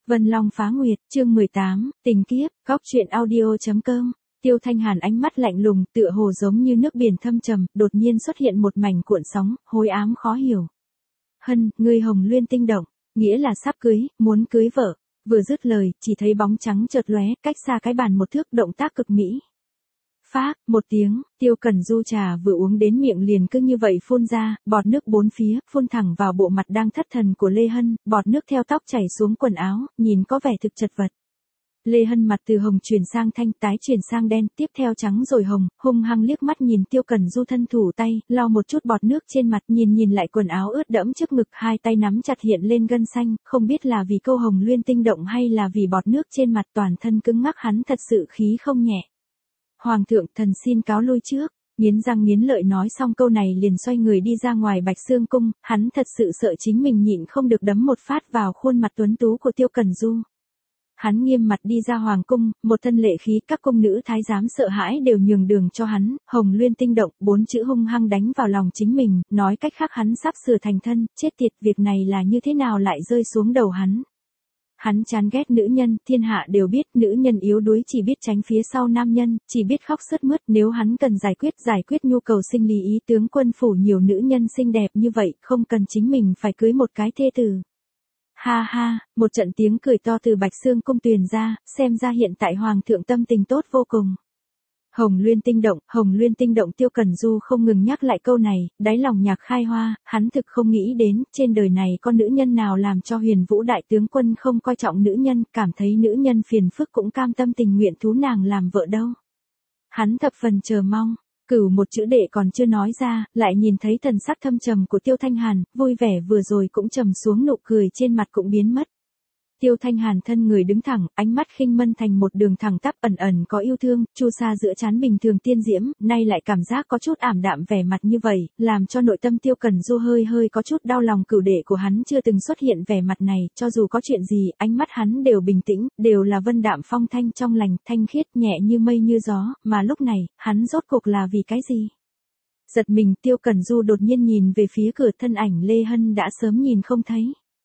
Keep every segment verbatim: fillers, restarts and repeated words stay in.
Vân Long Phá Nguyệt, chương mười tám, tình kiếp, góc truyện audio.com. Tiêu Thanh Hàn ánh mắt lạnh lùng, tựa hồ giống như nước biển thâm trầm, đột nhiên xuất hiện một mảnh cuộn sóng, hối ám khó hiểu. Hân, ngươi Hồng Luyên tinh động, nghĩa là sắp cưới, muốn cưới vợ. Vừa dứt lời, chỉ thấy bóng trắng chợt lóe, cách xa cái bàn một thước, động tác cực mỹ. Phác, một tiếng, Tiêu Cẩn Du trà vừa uống đến miệng liền cứ như vậy phun ra, bọt nước bốn phía, phun thẳng vào bộ mặt đang thất thần của Lê Hân, bọt nước theo tóc chảy xuống quần áo, nhìn có vẻ thực chật vật. Lê Hân mặt từ hồng chuyển sang thanh, tái chuyển sang đen, tiếp theo trắng rồi hồng, hung hăng liếc mắt nhìn Tiêu Cẩn Du thân thủ tay, lau một chút bọt nước trên mặt, nhìn nhìn lại quần áo ướt đẫm trước ngực, hai tay nắm chặt hiện lên gân xanh, không biết là vì câu Hồng Luyên tinh động hay là vì bọt nước trên mặt, toàn thân cứng ngắc, hắn thật sự khí không nhẹ. Hoàng thượng, thần xin cáo lui trước. Nghiến răng nghiến lợi nói xong câu này liền xoay người đi ra ngoài Bạch Xương cung, hắn thật sự sợ chính mình nhịn không được đấm một phát vào khuôn mặt tuấn tú của Tiêu Cẩn Du. Hắn nghiêm mặt đi ra hoàng cung, một thân lệ khí, các cung nữ thái giám sợ hãi đều nhường đường cho hắn, Hồng Luyên tinh động, bốn chữ hung hăng đánh vào lòng chính mình, nói cách khác hắn sắp sửa thành thân, chết tiệt, việc này là như thế nào lại rơi xuống đầu hắn. Hắn chán ghét nữ nhân, thiên hạ đều biết, nữ nhân yếu đuối chỉ biết tránh phía sau nam nhân, chỉ biết khóc sướt mướt, nếu hắn cần giải quyết giải quyết nhu cầu sinh lý ý, tướng quân phủ nhiều nữ nhân xinh đẹp như vậy, không cần chính mình phải cưới một cái thê tử. Ha ha, một trận tiếng cười to từ Bạch Xương cung truyền ra, xem ra hiện tại hoàng thượng tâm tình tốt vô cùng. Hồng Luyên tinh động, Hồng Luyên tinh động, Tiêu Cẩn Du không ngừng nhắc lại câu này, đáy lòng nhạc khai hoa, hắn thực không nghĩ đến, trên đời này có nữ nhân nào làm cho Huyền Vũ đại tướng quân không coi trọng nữ nhân, cảm thấy nữ nhân phiền phức cũng cam tâm tình nguyện thú nàng làm vợ đâu. Hắn thập phần chờ mong, cửu một chữ đệ còn chưa nói ra, lại nhìn thấy thần sắc thâm trầm của Tiêu Thanh Hàn, vui vẻ vừa rồi cũng trầm xuống, nụ cười trên mặt cũng biến mất. Tiêu Thanh Hàn thân người đứng thẳng, ánh mắt khinh mân thành một đường thẳng tắp, ẩn ẩn có yêu thương, chu sa giữa trán bình thường tiên diễm, nay lại cảm giác có chút ảm đạm vẻ mặt như vậy, làm cho nội tâm Tiêu Cẩn Du hơi hơi có chút đau lòng, cửu đệ của hắn chưa từng xuất hiện vẻ mặt này, cho dù có chuyện gì, ánh mắt hắn đều bình tĩnh, đều là vân đạm phong thanh, trong lành, thanh khiết, nhẹ như mây như gió, mà lúc này, hắn rốt cuộc là vì cái gì? Giật mình, Tiêu Cẩn Du đột nhiên nhìn về phía cửa, thân ảnh Lê Hân đã sớm nhìn không thấy.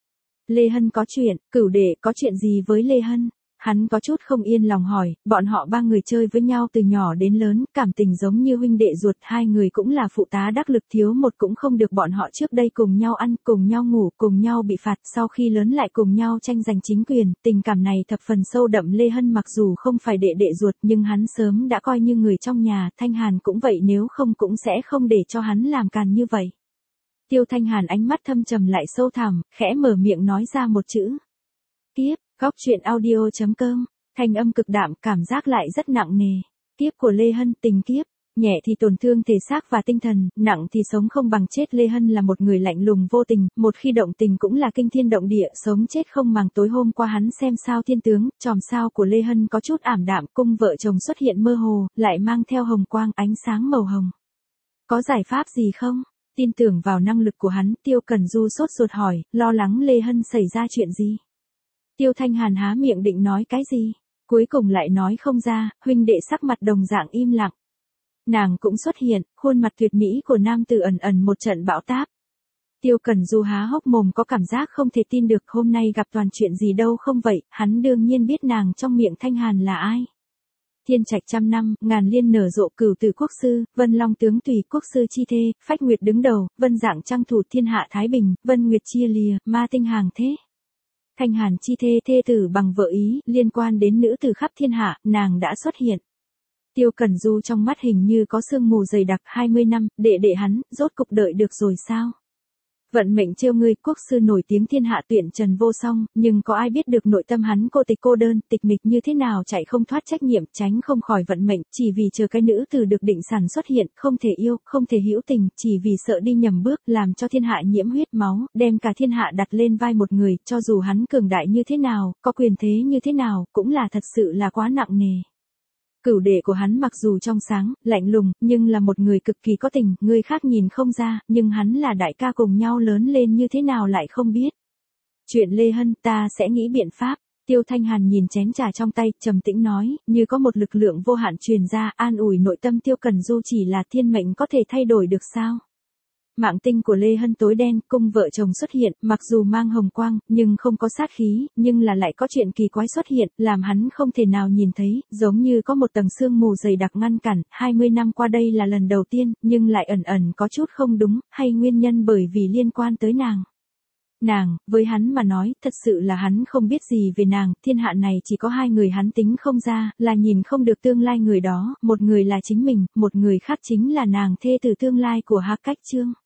Lê Hân có chuyện, cửu đệ có chuyện gì với Lê Hân? Hắn có chút không yên lòng hỏi, bọn họ ba người chơi với nhau từ nhỏ đến lớn, cảm tình giống như huynh đệ ruột, hai người cũng là phụ tá đắc lực, thiếu một cũng không được, bọn họ trước đây cùng nhau ăn, cùng nhau ngủ, cùng nhau bị phạt, sau khi lớn lại cùng nhau tranh giành chính quyền, tình cảm này thập phần sâu đậm. Lê Hân mặc dù không phải đệ đệ ruột nhưng hắn sớm đã coi như người trong nhà, Thanh Hàn cũng vậy, nếu không cũng sẽ không để cho hắn làm càn như vậy. Tiêu Thanh Hàn ánh mắt thâm trầm lại sâu thẳm, khẽ mở miệng nói ra một chữ. Kiếp, góc truyện audio.com, thanh âm cực đạm, cảm giác lại rất nặng nề. Kiếp của Lê Hân, tình kiếp, nhẹ thì tổn thương thể xác và tinh thần, nặng thì sống không bằng chết. Lê Hân là một người lạnh lùng vô tình, một khi động tình cũng là kinh thiên động địa, sống chết không màng. Tối hôm qua hắn xem sao thiên tướng, chòm sao của Lê Hân có chút ảm đạm, cung vợ chồng xuất hiện mơ hồ, lại mang theo hồng quang, ánh sáng màu hồng. Có giải pháp gì không? Tin tưởng vào năng lực của hắn, Tiêu Cẩn Du sốt ruột hỏi, lo lắng Lê Hân xảy ra chuyện gì. Tiêu Thanh Hàn há miệng định nói cái gì, cuối cùng lại nói không ra, huynh đệ sắc mặt đồng dạng im lặng. Nàng cũng xuất hiện, khuôn mặt tuyệt mỹ của nam tử ẩn ẩn một trận bão táp. Tiêu Cẩn Du há hốc mồm, có cảm giác không thể tin được, hôm nay gặp toàn chuyện gì đâu không vậy, hắn đương nhiên biết nàng trong miệng Thanh Hàn là ai. Thiên trạch trăm năm, ngàn liên nở rộ, cửu tử quốc sư, Vân Long tướng tùy, quốc sư chi thê, Phách Nguyệt đứng đầu, Vân dạng trang thủ, thiên hạ thái bình, Vân Nguyệt chia lìa, ma tinh hàng thế. Thanh Hàn chi thê, thê tử bằng vợ ý, liên quan đến nữ tử khắp thiên hạ, nàng đã xuất hiện. Tiêu Cẩn Du trong mắt hình như có sương mù dày đặc, hai mươi năm, đệ đệ hắn, rốt cục đợi được rồi sao? Vận mệnh trêu ngươi, quốc sư nổi tiếng thiên hạ tuyển trần vô song, nhưng có ai biết được nội tâm hắn cô tịch cô đơn, tịch mịch như thế nào, chạy không thoát trách nhiệm, tránh không khỏi vận mệnh, chỉ vì chờ cái nữ tử được định sản xuất hiện, không thể yêu, không thể hữu tình, chỉ vì sợ đi nhầm bước, làm cho thiên hạ nhiễm huyết máu, đem cả thiên hạ đặt lên vai một người, cho dù hắn cường đại như thế nào, có quyền thế như thế nào, cũng là thật sự là quá nặng nề. Cửu đệ của hắn mặc dù trong sáng, lạnh lùng, nhưng là một người cực kỳ có tình, người khác nhìn không ra, nhưng hắn là đại ca cùng nhau lớn lên như thế nào lại không biết. Chuyện Lê Hân, ta sẽ nghĩ biện pháp. Tiêu Thanh Hàn nhìn chén trà trong tay, trầm tĩnh nói, như có một lực lượng vô hạn truyền ra, an ủi nội tâm Tiêu Cẩn Du, chỉ là thiên mệnh có thể thay đổi được sao? mạng tinh của Lê Hân tối đen, cung vợ chồng xuất hiện, mặc dù mang hồng quang, nhưng không có sát khí, nhưng là lại có chuyện kỳ quái xuất hiện, làm hắn không thể nào nhìn thấy, giống như có một tầng sương mù dày đặc ngăn cản, hai mươi năm qua đây là lần đầu tiên, nhưng lại ẩn ẩn có chút không đúng, hay nguyên nhân bởi vì liên quan tới nàng. Nàng, với hắn mà nói, thật sự là hắn không biết gì về nàng, thiên hạ này chỉ có hai người hắn tính không ra, là nhìn không được tương lai người đó, một người là chính mình, một người khác chính là nàng thê tử tương lai của Hạc Cách Trương.